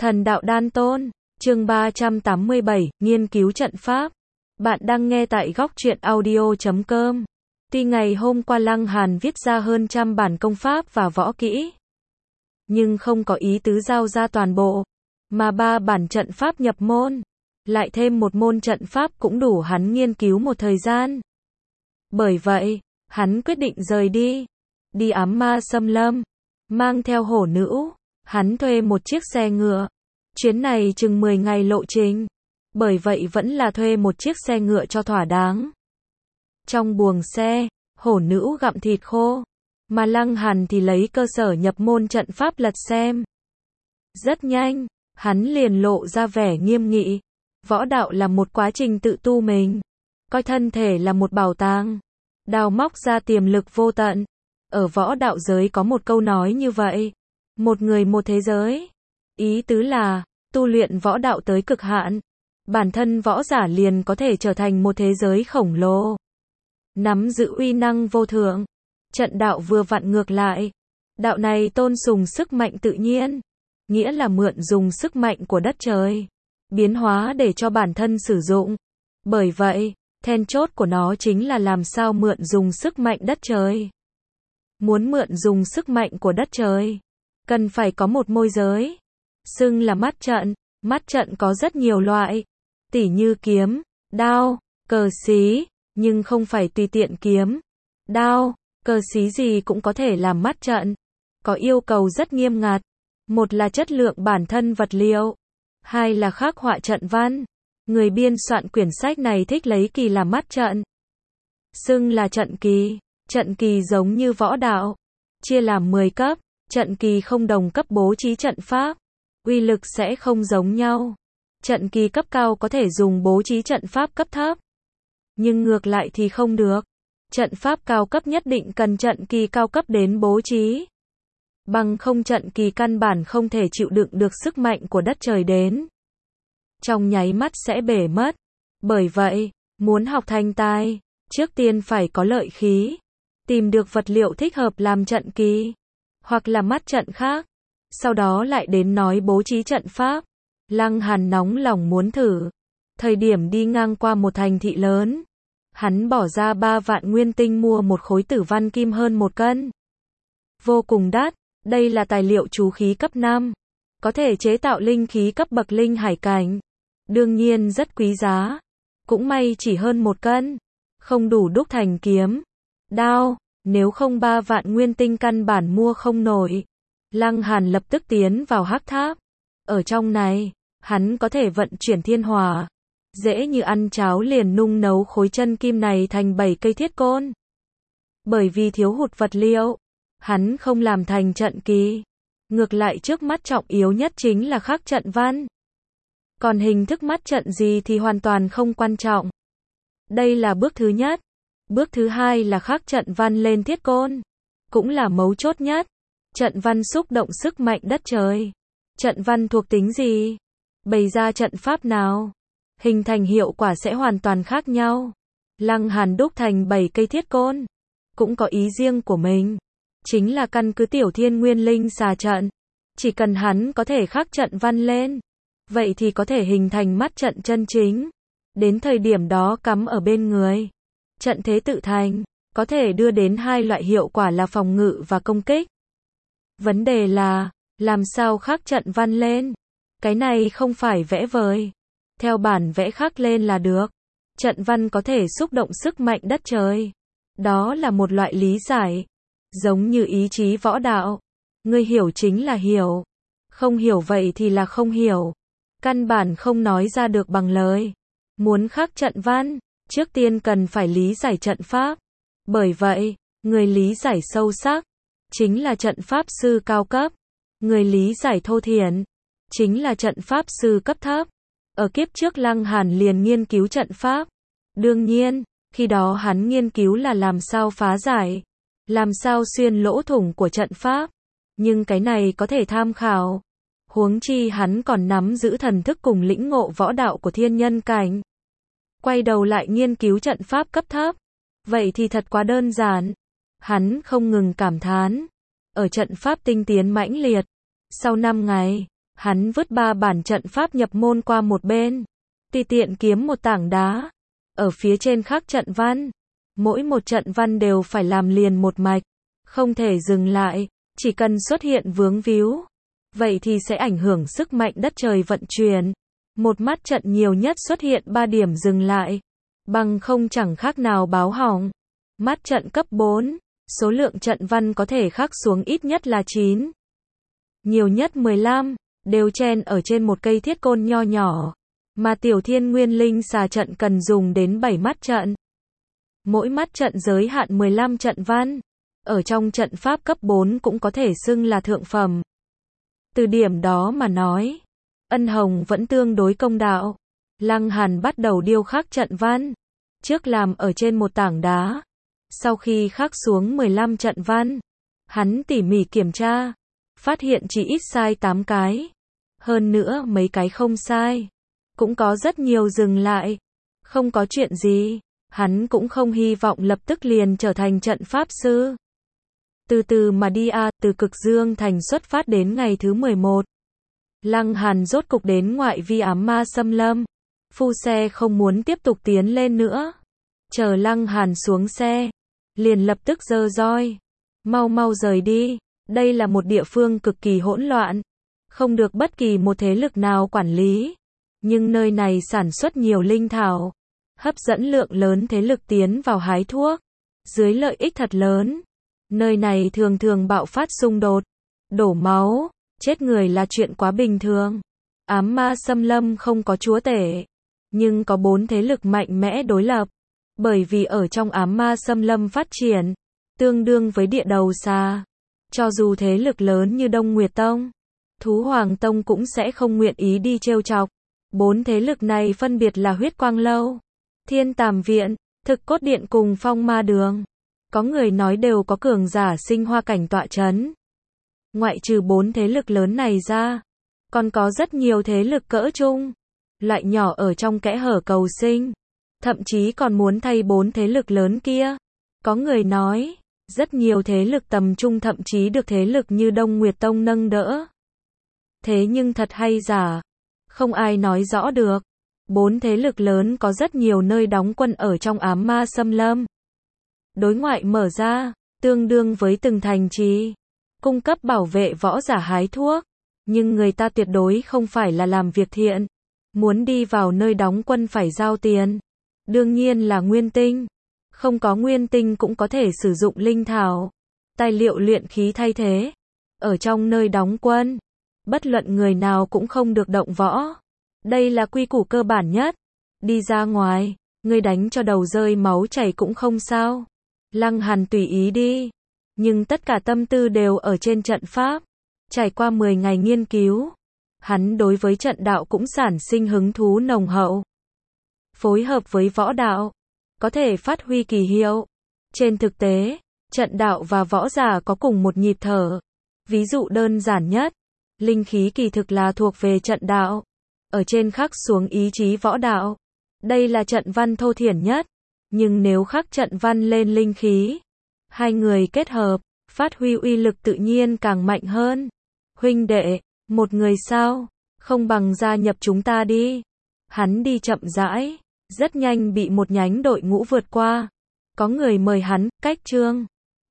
Thần đạo đan tôn, chương 387, nghiên cứu trận pháp. Bạn đang nghe tại góc truyện audio.com. Tuy ngày hôm qua Lăng Hàn viết ra hơn 100 bản công pháp và võ kỹ, nhưng không có ý tứ giao ra toàn bộ, mà 3 bản trận pháp nhập môn, lại thêm một môn trận pháp cũng đủ hắn nghiên cứu một thời gian. Bởi vậy, hắn quyết định rời đi ám ma xâm lâm, mang theo hổ nữ. Hắn thuê một chiếc xe ngựa. Chuyến này chừng 10 ngày lộ trình. Bởi vậy vẫn là thuê một chiếc xe ngựa cho thỏa đáng. Trong buồng xe, hổ nữ gặm thịt khô. Mà Lăng Hàn thì lấy cơ sở nhập môn trận pháp lật xem. Rất nhanh, hắn liền lộ ra vẻ nghiêm nghị. Võ đạo là một quá trình tự tu mình. Coi thân thể là một bảo tàng. Đào móc ra tiềm lực vô tận. Ở võ đạo giới có một câu nói như vậy. Một người một thế giới. Ý tứ là, tu luyện võ đạo tới cực hạn, bản thân võ giả liền có thể trở thành một thế giới khổng lồ. Nắm giữ uy năng vô thượng. Trận đạo vừa vặn ngược lại. Đạo này tôn sùng sức mạnh tự nhiên. Nghĩa là mượn dùng sức mạnh của đất trời. Biến hóa để cho bản thân sử dụng. Bởi vậy, then chốt của nó chính là làm sao mượn dùng sức mạnh đất trời. Muốn mượn dùng sức mạnh của đất trời, cần phải có một môi giới. Xưng là mắt trận. Mắt trận có rất nhiều loại. Tỉ như kiếm, đao, cờ xí. Nhưng không phải tùy tiện kiếm, đao, cờ xí gì cũng có thể làm mắt trận. Có yêu cầu rất nghiêm ngặt. Một là chất lượng bản thân vật liệu. Hai là khắc họa trận văn. Người biên soạn quyển sách này thích lấy kỳ làm mắt trận. Xưng là trận kỳ. Trận kỳ giống như võ đạo. Chia làm 10 cấp. Trận kỳ không đồng cấp bố trí trận pháp. Uy lực sẽ không giống nhau. Trận kỳ cấp cao có thể dùng bố trí trận pháp cấp thấp. Nhưng ngược lại thì không được. Trận pháp cao cấp nhất định cần trận kỳ cao cấp đến bố trí. Bằng không trận kỳ căn bản không thể chịu đựng được sức mạnh của đất trời đến. Trong nháy mắt sẽ bể mất. Bởi vậy, muốn học thành tài, trước tiên phải có lợi khí. Tìm được vật liệu thích hợp làm trận kỳ. Hoặc là mắt trận khác. Sau đó lại đến nói bố trí trận pháp. Lăng Hàn nóng lòng muốn thử. Thời điểm đi ngang qua một thành thị lớn, hắn bỏ ra 3 vạn nguyên tinh mua một khối tử văn kim hơn 1 cân. Vô cùng đắt, đây là tài liệu chú khí cấp 5. Có thể chế tạo linh khí cấp bậc linh hải cảnh. Đương nhiên rất quý giá. Cũng may chỉ hơn 1 cân. Không đủ đúc thành kiếm, đao, nếu không 3 vạn nguyên tinh căn bản mua không nổi. Lăng Hàn lập tức tiến vào hắc tháp. Ở trong này, hắn có thể vận chuyển thiên hỏa. Dễ như ăn cháo liền nung nấu khối chân kim này thành 7 cây thiết côn. Bởi vì thiếu hụt vật liệu, hắn không làm thành trận kỳ. Ngược lại trước mắt trọng yếu nhất chính là khắc trận văn. Còn hình thức mắt trận gì thì hoàn toàn không quan trọng. Đây là bước thứ nhất. Bước thứ hai là khắc trận văn lên thiết côn. Cũng là mấu chốt nhất. Trận văn xúc động sức mạnh đất trời. Trận văn thuộc tính gì? Bày ra trận pháp nào? Hình thành hiệu quả sẽ hoàn toàn khác nhau. Lăng Hàn đúc thành 7 cây thiết côn. Cũng có ý riêng của mình. Chính là căn cứ tiểu thiên nguyên linh xà trận. Chỉ cần hắn có thể khắc trận văn lên. Vậy thì có thể hình thành mắt trận chân chính. Đến thời điểm đó cắm ở bên người. Trận thế tự thành. Có thể đưa đến 2 loại hiệu quả là phòng ngự và công kích. Vấn đề là, làm sao khắc trận văn lên? Cái này không phải vẽ vời. Theo bản vẽ khắc lên là được. Trận văn có thể xúc động sức mạnh đất trời. Đó là một loại lý giải. Giống như ý chí võ đạo. Ngươi hiểu chính là hiểu. Không hiểu vậy thì là không hiểu. Căn bản không nói ra được bằng lời. Muốn khắc trận văn, trước tiên cần phải lý giải trận pháp. Bởi vậy, người lý giải sâu sắc, chính là trận pháp sư cao cấp. Người lý giải thô thiển, chính là trận pháp sư cấp thấp. Ở kiếp trước Lăng Hàn liền nghiên cứu trận pháp. Đương nhiên, khi đó hắn nghiên cứu là làm sao phá giải, làm sao xuyên lỗ thủng của trận pháp. Nhưng cái này có thể tham khảo. Huống chi hắn còn nắm giữ thần thức cùng lĩnh ngộ võ đạo của thiên nhân cảnh. Quay đầu lại nghiên cứu trận pháp cấp thấp. Vậy thì thật quá đơn giản. Hắn không ngừng cảm thán. Ở trận pháp tinh tiến mãnh liệt. Sau 5 ngày, Hắn vứt 3 bản trận pháp nhập môn qua một bên, tùy tiện kiếm một tảng đá, ở phía trên khắc trận văn. Mỗi một trận văn đều phải làm liền một mạch, không thể dừng lại, chỉ cần xuất hiện vướng víu, vậy thì sẽ ảnh hưởng sức mạnh đất trời vận chuyển. Một mắt trận nhiều nhất xuất hiện 3 điểm dừng lại, bằng không chẳng khác nào báo hỏng. Mắt trận cấp 4, số lượng trận văn có thể khắc xuống ít nhất là 9, nhiều nhất 15, đều chen ở trên một cây thiết côn nho nhỏ, mà Tiểu Thiên Nguyên Linh xà trận cần dùng đến 7 mắt trận. Mỗi mắt trận giới hạn 15 trận văn, ở trong trận pháp cấp 4 cũng có thể xưng là thượng phẩm. Từ điểm đó mà nói, Ân Hồng vẫn tương đối công đạo. Lăng Hàn bắt đầu điêu khắc trận văn, trước làm ở trên một tảng đá, sau khi khắc xuống 15 trận văn, hắn tỉ mỉ kiểm tra, phát hiện chỉ ít sai 8 cái, hơn nữa mấy cái không sai, cũng có rất nhiều dừng lại. Không có chuyện gì, hắn cũng không hy vọng lập tức liền trở thành trận pháp sư. Từ từ mà đi từ Cực Dương Thành xuất phát đến ngày thứ 11. Lăng Hàn rốt cục đến ngoại vi ám ma xâm lâm. Phu xe không muốn tiếp tục tiến lên nữa. Chờ Lăng Hàn xuống xe, liền lập tức giơ roi. Mau mau rời đi, đây là một địa phương cực kỳ hỗn loạn, không được bất kỳ một thế lực nào quản lý. Nhưng nơi này sản xuất nhiều linh thảo, hấp dẫn lượng lớn thế lực tiến vào hái thuốc. Dưới lợi ích thật lớn, nơi này thường thường bạo phát xung đột, đổ máu, chết người là chuyện quá bình thường. Ám ma xâm lâm không có chúa tể, nhưng có 4 thế lực mạnh mẽ đối lập. Bởi vì ở trong ám ma xâm lâm phát triển, tương đương với địa đầu xà. Cho dù thế lực lớn như Đông Nguyệt Tông, Thú Hoàng Tông cũng sẽ không nguyện ý đi trêu chọc. 4 thế lực này phân biệt là Huyết Quang Lâu, Thiên Tàm Viện, Thực Cốt Điện cùng Phong Ma Đường. Có người nói đều có cường giả sinh hoa cảnh tọa chấn. Ngoại trừ 4 thế lực lớn này ra, còn có rất nhiều thế lực cỡ trung, loại nhỏ ở trong kẽ hở cầu sinh. Thậm chí còn muốn thay 4 thế lực lớn kia. Có người nói, rất nhiều thế lực tầm trung thậm chí được thế lực như Đông Nguyệt Tông nâng đỡ. Thế nhưng thật hay giả, không ai nói rõ được. 4 thế lực lớn có rất nhiều nơi đóng quân ở trong ám ma xâm lâm. Đối ngoại mở ra, tương đương với từng thành trì, cung cấp bảo vệ võ giả hái thuốc. Nhưng người ta tuyệt đối không phải là làm việc thiện. Muốn đi vào nơi đóng quân phải giao tiền. Đương nhiên là nguyên tinh. Không có nguyên tinh cũng có thể sử dụng linh thảo, tài liệu luyện khí thay thế. Ở trong nơi đóng quân, bất luận người nào cũng không được động võ. Đây là quy củ cơ bản nhất. Đi ra ngoài, người đánh cho đầu rơi máu chảy cũng không sao. Lăng Hàn tùy ý đi. Nhưng tất cả tâm tư đều ở trên trận pháp. Trải qua 10 ngày nghiên cứu, hắn đối với trận đạo cũng sản sinh hứng thú nồng hậu. Phối hợp với võ đạo, có thể phát huy kỳ hiệu. Trên thực tế, trận đạo và võ giả có cùng một nhịp thở. Ví dụ đơn giản nhất, linh khí kỳ thực là thuộc về trận đạo. Ở trên khắc xuống ý chí võ đạo. Đây là trận văn thô thiển nhất. Nhưng nếu khắc trận văn lên linh khí, hai người kết hợp, phát huy uy lực tự nhiên càng mạnh hơn. Huynh đệ, một người sao, không bằng gia nhập chúng ta đi. Hắn đi chậm rãi, rất nhanh bị một nhánh đội ngũ vượt qua. Có người mời hắn, cách chương.